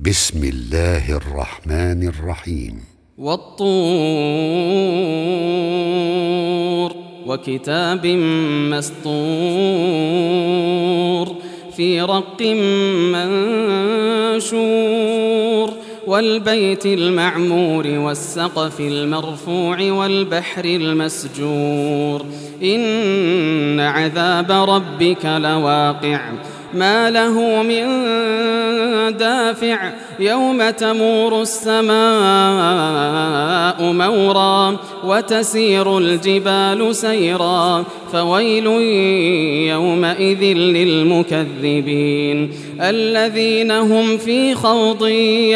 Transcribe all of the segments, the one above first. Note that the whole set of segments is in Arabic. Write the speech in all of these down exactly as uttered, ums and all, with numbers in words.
بسم الله الرحمن الرحيم. والطور وكتاب مسطور في رق منشور والبيت المعمور والسقف المرفوع والبحر المسجور إن عذاب ربك لواقع ما له من دافع يوم تمور السماء مورا وتسير الجبال سيرا فويل يومئذ للمكذبين الذين هم في خوض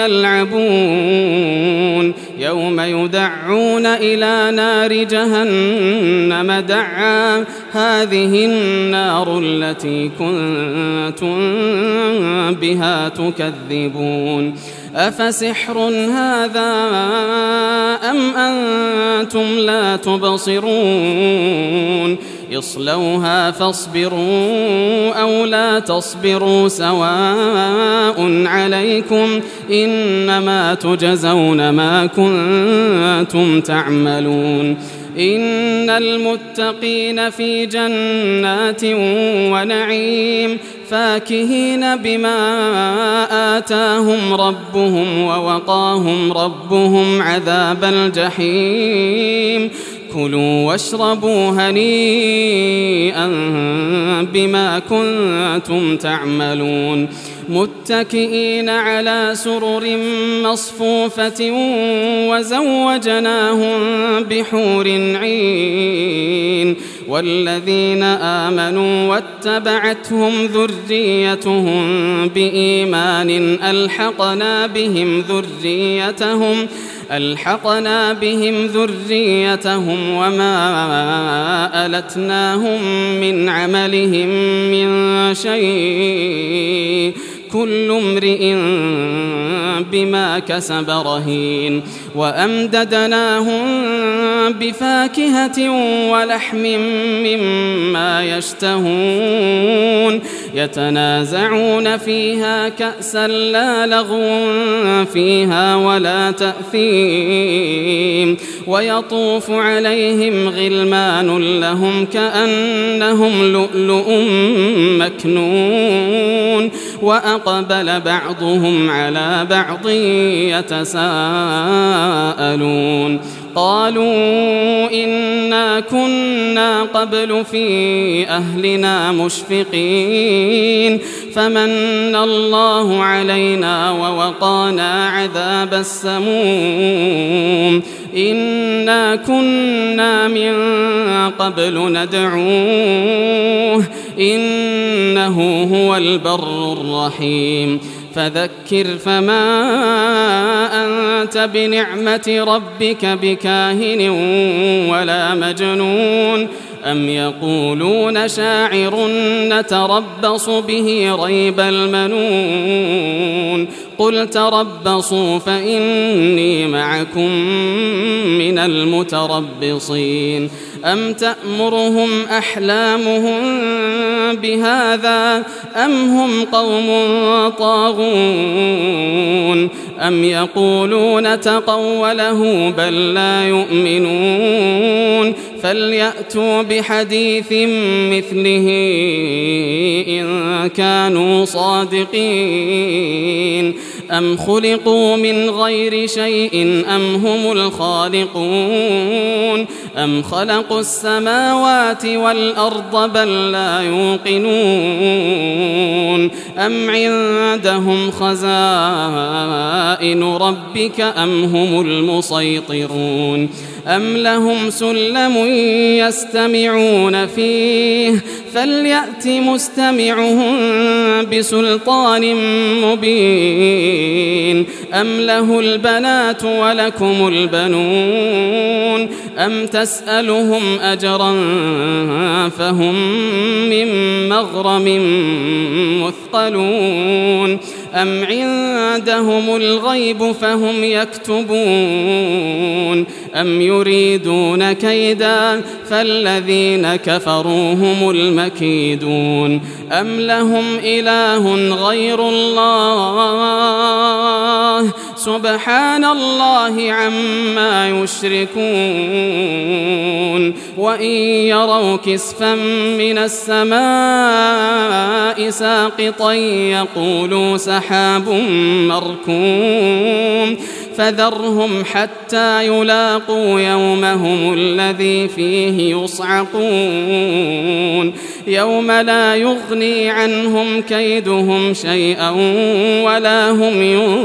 يلعبون يوم يدعون إلى نار جهنم دعا هذه النار التي كنتم بها تكذبون أفسحر هذا أم أنتم لا تبصرون اصلوها فاصبروا أو لا تصبروا سواء عليكم إنما تجزون ما كنتم تعملون إن المتقين في جنات ونعيم فاكهين بما آتاهم ربهم ووقاهم ربهم عذاب الجحيم كلوا واشربوا هنيئا بما كنتم تعملون متكئين على سرر مصفوفة وزوجناهم بحور عين والذين آمنوا واتبعتهم ذريتهم بإيمان ألحقنا بهم ذريتهم ألحقنا بهم ذريتهم وما ألتناهم من عملهم من شيء كل امرئ بما كسب رهين وأمددناهم بفاكهة ولحم مما يشتهون يتنازعون فيها كأسا لا لغو فيها ولا تأثيم ويطوف عليهم غلمان لهم كأنهم لؤلؤ مكنون وأقبل بعضهم على بعض يتساءلون قالوا إنا كنا قبل في أهلنا مشفقين فمن الله علينا ووقانا عذاب السموم إنا كنا من قبل ندعوه إنه هو البر الرحيم فذكر فما أنت بنعمة ربك بكاهن ولا مجنون أم يقولون شاعر نتربص به ريب المنون قل تربصوا فإني معكم من المتربصين أم تأمرهم أحلامهم بهذا أم هم قوم طاغون أم يقولون تقوله بل لا يؤمنون فليأتوا بحديث مثله إن كانوا صادقين أم خلقوا من غير شيء أم هم الخالقون أم خلقوا السماوات والأرض بل لا يوقنون أم عندهم خزائن ربك أم هم المسيطرون أم لهم سلم يستمعون فيه فليأت مستمعهم بسلطان مبين أم له البنات ولكم البنون أم تسألهم أجرا فهم من مغرم مثقلون أم عندهم الغيب فهم يكتبون أم يريدون كيدا فالذين كفروا هم المكيدون أم لهم إله غير الله سبحان الله عما يشركون وإن يروا كسفا من السماء ساقطا يقولوا سحاب مركوم فذرهم حتى يلاقوا يومهم الذي فيه يصعقون يوم لا يغني عنهم كيدهم شيئا ولا هم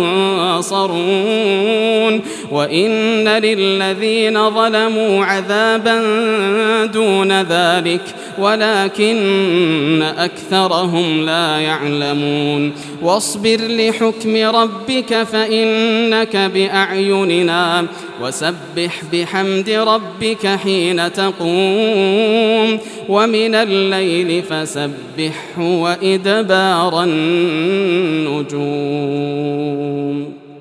ينصرون وإن للذين ظلموا عذابا دون ذلك ولكن أكثرهم لا يعلمون واصبر لحكم ربك فإنك بأعيننا وسبح بحمد ربك حين تقوم ومن الليل فسبحه وإدبار النجوم.